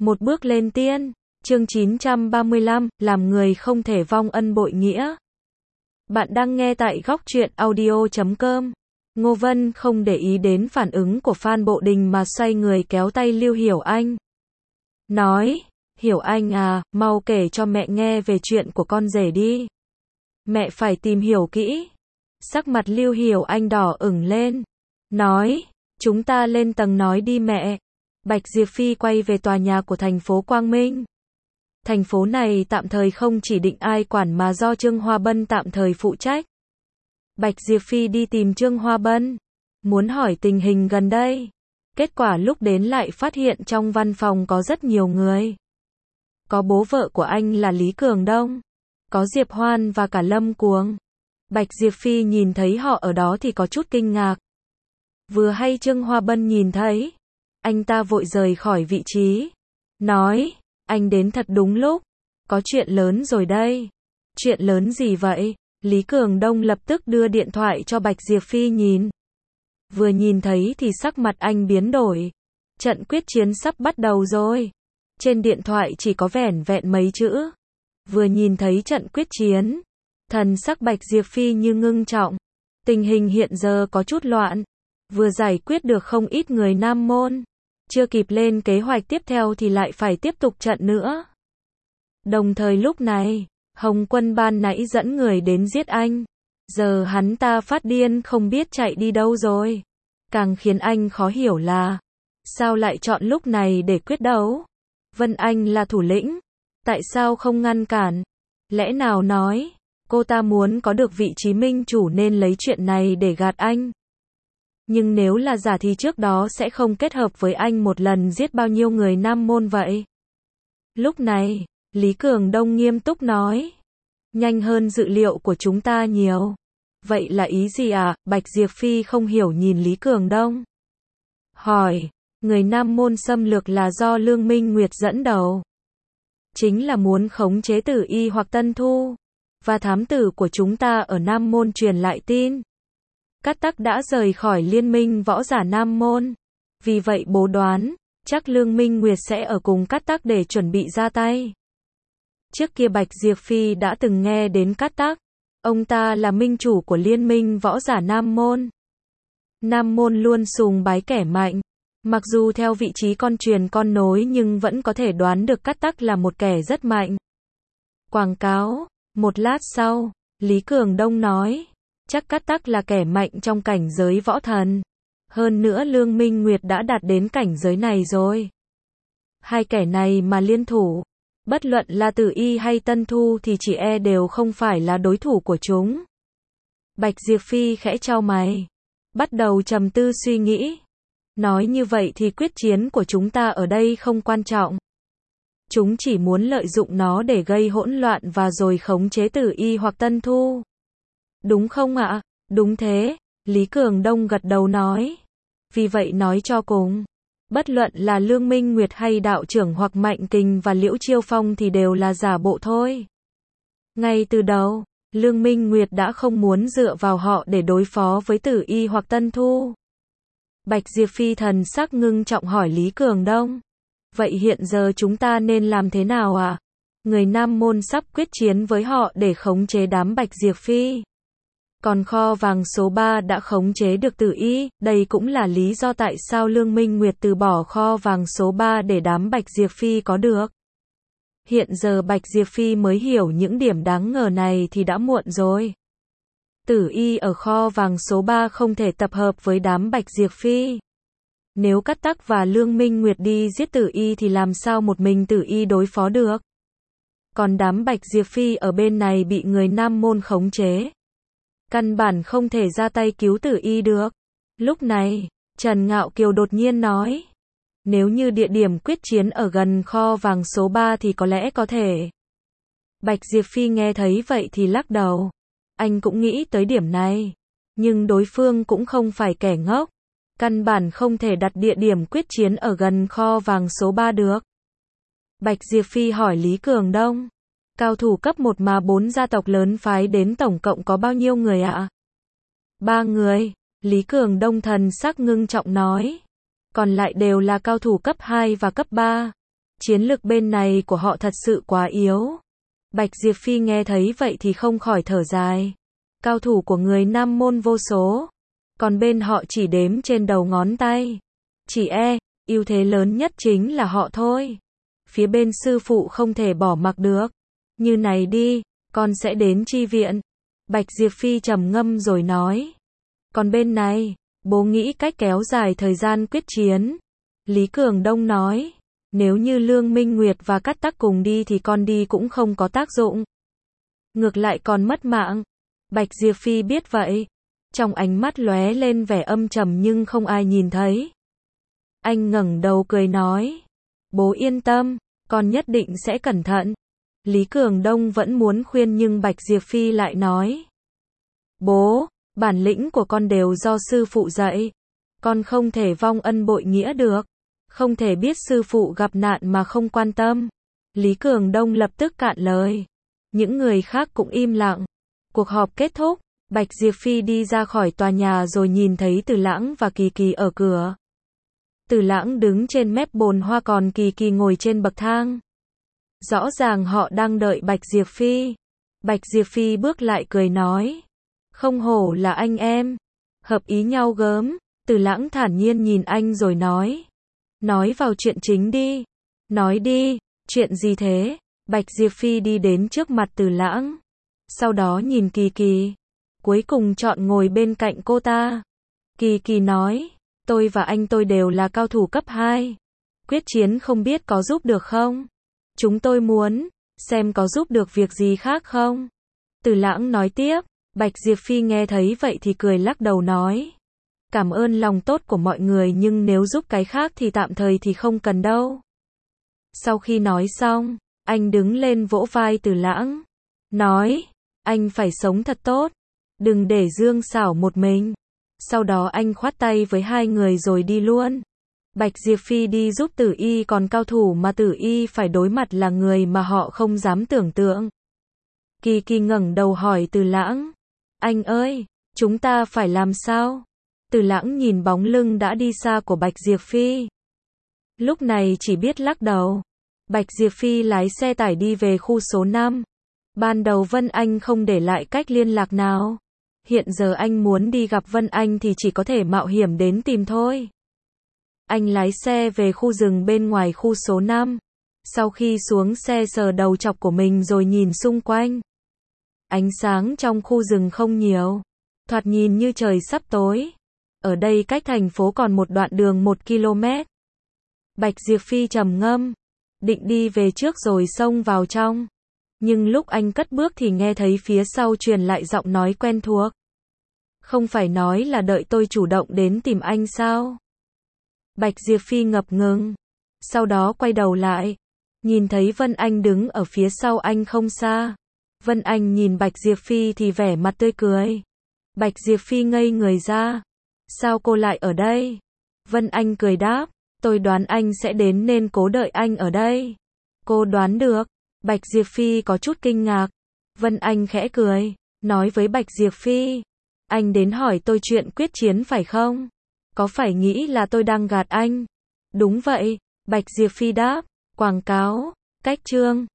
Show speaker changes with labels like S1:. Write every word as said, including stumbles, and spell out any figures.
S1: Một bước lên tiên. Chương chín trăm ba mươi lăm, làm người không thể vong ân bội nghĩa. Bạn đang nghe tại góc truyện audio chấm com. Ngô Vân không để ý đến phản ứng của Phan Bộ Đình mà xoay người kéo tay Lưu Hiểu Anh. Nói, Hiểu Anh à, mau kể cho mẹ nghe về chuyện của con rể đi. Mẹ phải tìm hiểu kỹ. Sắc mặt Lưu Hiểu Anh đỏ ửng lên. Nói, chúng ta lên tầng nói đi mẹ. Bạch Diệp Phi quay về tòa nhà của thành phố Quang Minh. Thành phố này tạm thời không chỉ định ai quản mà do Trương Hoa Bân tạm thời phụ trách. Bạch Diệp Phi đi tìm Trương Hoa Bân, muốn hỏi tình hình gần đây. Kết quả lúc đến lại phát hiện trong văn phòng có rất nhiều người. Có bố vợ của anh là Lý Cường Đông, có Diệp Hoan và cả Lâm Cuồng. Bạch Diệp Phi nhìn thấy họ ở đó thì có chút kinh ngạc. Vừa hay Trương Hoa Bân nhìn thấy, anh ta vội rời khỏi vị trí. Nói, anh đến thật đúng lúc. Có chuyện lớn rồi đây. Chuyện lớn gì vậy? Lý Cường Đông lập tức đưa điện thoại cho Bạch Diệp Phi nhìn. Vừa nhìn thấy thì sắc mặt anh biến đổi. Trận quyết chiến sắp bắt đầu rồi. Trên điện thoại chỉ có vẻn vẹn mấy chữ. Vừa nhìn thấy trận quyết chiến, thần sắc Bạch Diệp Phi như ngưng trọng. Tình hình hiện giờ có chút loạn. Vừa giải quyết được không ít người Nam Môn. Chưa kịp lên kế hoạch tiếp theo thì lại phải tiếp tục trận nữa. Đồng thời lúc này, Hồng Quân ban nãy dẫn người đến giết anh. Giờ hắn ta phát điên không biết chạy đi đâu rồi. Càng khiến anh khó hiểu là, sao lại chọn lúc này để quyết đấu? Vân Anh là thủ lĩnh, tại sao không ngăn cản? Lẽ nào nói, cô ta muốn có được vị trí minh chủ nên lấy chuyện này để gạt anh? Nhưng nếu là giả thì trước đó sẽ không kết hợp với anh một lần giết bao nhiêu người Nam Môn vậy? Lúc này, Lý Cường Đông nghiêm túc nói. Nhanh hơn dự liệu của chúng ta nhiều. Vậy là ý gì à? Bạch Diệp Phi không hiểu nhìn Lý Cường Đông. Hỏi, người Nam Môn xâm lược là do Lương Minh Nguyệt dẫn đầu. Chính là muốn khống chế Tử Y hoặc Tân Thu. Và thám tử của chúng ta ở Nam Môn truyền lại tin. Cát Tắc đã rời khỏi liên minh võ giả Nam Môn. Vì vậy bố đoán, chắc Lương Minh Nguyệt sẽ ở cùng Cát Tắc để chuẩn bị ra tay. Trước kia Bạch Diệp Phi đã từng nghe đến Cát Tắc. Ông ta là minh chủ của liên minh võ giả Nam Môn. Nam Môn luôn sùng bái kẻ mạnh. Mặc dù theo vị trí con truyền con nối nhưng vẫn có thể đoán được Cát Tắc là một kẻ rất mạnh. Quảng cáo. Một lát sau, Lý Cường Đông nói. Chắc Cát Tắc là kẻ mạnh trong cảnh giới võ thần. Hơn nữa Lương Minh Nguyệt đã đạt đến cảnh giới này rồi. Hai kẻ này mà liên thủ, bất luận là Tử Y hay Tân Thu thì chỉ e đều không phải là đối thủ của chúng. Bạch Diệp Phi khẽ chau mày, bắt đầu trầm tư suy nghĩ. Nói như vậy thì quyết chiến của chúng ta ở đây không quan trọng. Chúng chỉ muốn lợi dụng nó để gây hỗn loạn và rồi khống chế Tử Y hoặc Tân Thu. Đúng không ạ? Đúng thế, Lý Cường Đông gật đầu nói. Vì vậy nói cho cùng, bất luận là Lương Minh Nguyệt hay đạo trưởng hoặc Mạnh Kình và Liễu Chiêu Phong thì đều là giả bộ thôi. Ngay từ đầu, Lương Minh Nguyệt đã không muốn dựa vào họ để đối phó với Tử Y hoặc Tân Thu. Bạch Diệp Phi thần sắc ngưng trọng hỏi Lý Cường Đông. Vậy hiện giờ chúng ta nên làm thế nào ạ? À? Người Nam Môn sắp quyết chiến với họ để khống chế đám Bạch Diệp Phi. Còn kho vàng số ba đã khống chế được Tử Y, đây cũng là lý do tại sao Lương Minh Nguyệt từ bỏ kho vàng số ba để đám Bạch Diệp Phi có được. Hiện giờ Bạch Diệp Phi mới hiểu những điểm đáng ngờ này thì đã muộn rồi. Tử Y ở kho vàng số ba không thể tập hợp với đám Bạch Diệp Phi. Nếu Cát Tắc và Lương Minh Nguyệt đi giết Tử Y thì làm sao một mình Tử Y đối phó được? Còn đám Bạch Diệp Phi ở bên này bị người Nam Môn khống chế. Căn bản không thể ra tay cứu Tử Y được. Lúc này, Trần Ngạo Kiều đột nhiên nói. Nếu như địa điểm quyết chiến ở gần kho vàng số ba thì có lẽ có thể. Bạch Diệp Phi nghe thấy vậy thì lắc đầu. Anh cũng nghĩ tới điểm này. Nhưng đối phương cũng không phải kẻ ngốc. Căn bản không thể đặt địa điểm quyết chiến ở gần kho vàng số ba được. Bạch Diệp Phi hỏi Lý Cường Đông. Cao thủ cấp một mà bốn gia tộc lớn phái đến tổng cộng có bao nhiêu người ạ? Ba người, Lý Cường Đông thần sắc ngưng trọng nói. Còn lại đều là cao thủ cấp hai và cấp ba. Chiến lực bên này của họ thật sự quá yếu. Bạch Diệp Phi nghe thấy vậy thì không khỏi thở dài. Cao thủ của người Nam môn vô số, còn bên họ chỉ đếm trên đầu ngón tay. Chỉ e, ưu thế lớn nhất chính là họ thôi. Phía bên sư phụ không thể bỏ mặc được. Như này đi, con sẽ đến chi viện. Bạch Diệp Phi trầm ngâm rồi nói. Còn bên này, bố nghĩ cách kéo dài thời gian quyết chiến. Lý Cường Đông nói. Nếu như Lương Minh Nguyệt và Cát Tắc cùng đi thì con đi cũng không có tác dụng. Ngược lại còn mất mạng. Bạch Diệp Phi biết vậy. Trong ánh mắt lóe lên vẻ âm trầm nhưng không ai nhìn thấy. Anh ngẩng đầu cười nói. Bố yên tâm, con nhất định sẽ cẩn thận. Lý Cường Đông vẫn muốn khuyên nhưng Bạch Diệp Phi lại nói. Bố, bản lĩnh của con đều do sư phụ dạy. Con không thể vong ân bội nghĩa được. Không thể biết sư phụ gặp nạn mà không quan tâm. Lý Cường Đông lập tức cạn lời. Những người khác cũng im lặng. Cuộc họp kết thúc, Bạch Diệp Phi đi ra khỏi tòa nhà rồi nhìn thấy Từ Lãng và Kỳ Kỳ ở cửa. Từ Lãng đứng trên mép bồn hoa còn Kỳ Kỳ ngồi trên bậc thang. Rõ ràng họ đang đợi Bạch Diệp Phi. Bạch Diệp Phi bước lại cười nói. Không hổ là anh em. Hợp ý nhau gớm. Từ Lãng thản nhiên nhìn anh rồi nói. Nói vào chuyện chính đi. Nói đi, chuyện gì thế? Bạch Diệp Phi đi đến trước mặt Từ Lãng. Sau đó nhìn Kỳ Kỳ. Cuối cùng chọn ngồi bên cạnh cô ta. Kỳ Kỳ nói. Tôi và anh tôi đều là cao thủ cấp hai. Quyết chiến không biết có giúp được không? Chúng tôi muốn xem có giúp được việc gì khác không? Từ Lãng nói tiếp. Bạch Diệp Phi nghe thấy vậy thì cười lắc đầu nói. Cảm ơn lòng tốt của mọi người nhưng nếu giúp cái khác thì tạm thời thì không cần đâu. Sau khi nói xong, anh đứng lên vỗ vai Từ Lãng. Nói, anh phải sống thật tốt. Đừng để Dương Xảo một mình. Sau đó anh khoát tay với hai người rồi đi luôn. Bạch Diệp Phi đi giúp Tử Y còn cao thủ mà Tử Y phải đối mặt là người mà họ không dám tưởng tượng. Kỳ Kỳ ngẩng đầu hỏi Từ Lãng. Anh ơi, chúng ta phải làm sao? Từ Lãng nhìn bóng lưng đã đi xa của Bạch Diệp Phi. Lúc này chỉ biết lắc đầu. Bạch Diệp Phi lái xe tải đi về khu số năm. Ban đầu Vân Anh không để lại cách liên lạc nào. Hiện giờ anh muốn đi gặp Vân Anh thì chỉ có thể mạo hiểm đến tìm thôi. Anh lái xe về khu rừng bên ngoài khu số năm. Sau khi xuống xe sờ đầu chọc của mình rồi nhìn xung quanh. Ánh sáng trong khu rừng không nhiều. Thoạt nhìn như trời sắp tối. Ở đây cách thành phố còn một đoạn đường một ki lô mét. Bạch Diệp Phi trầm ngâm. Định đi về trước rồi xông vào trong. Nhưng lúc anh cất bước thì nghe thấy phía sau truyền lại giọng nói quen thuộc. Không phải nói là đợi tôi chủ động đến tìm anh sao? Bạch Diệp Phi ngập ngừng. Sau đó quay đầu lại. Nhìn thấy Vân Anh đứng ở phía sau anh không xa. Vân Anh nhìn Bạch Diệp Phi thì vẻ mặt tươi cười. Bạch Diệp Phi ngây người ra. Sao cô lại ở đây? Vân Anh cười đáp. Tôi đoán anh sẽ đến nên cố đợi anh ở đây. Cô đoán được. Bạch Diệp Phi có chút kinh ngạc. Vân Anh khẽ cười. Nói với Bạch Diệp Phi. Anh đến hỏi tôi chuyện quyết chiến phải không? Có phải nghĩ là tôi đang gạt anh? Đúng vậy. Bạch Diệp Phi đáp. Quảng cáo. Cách chương.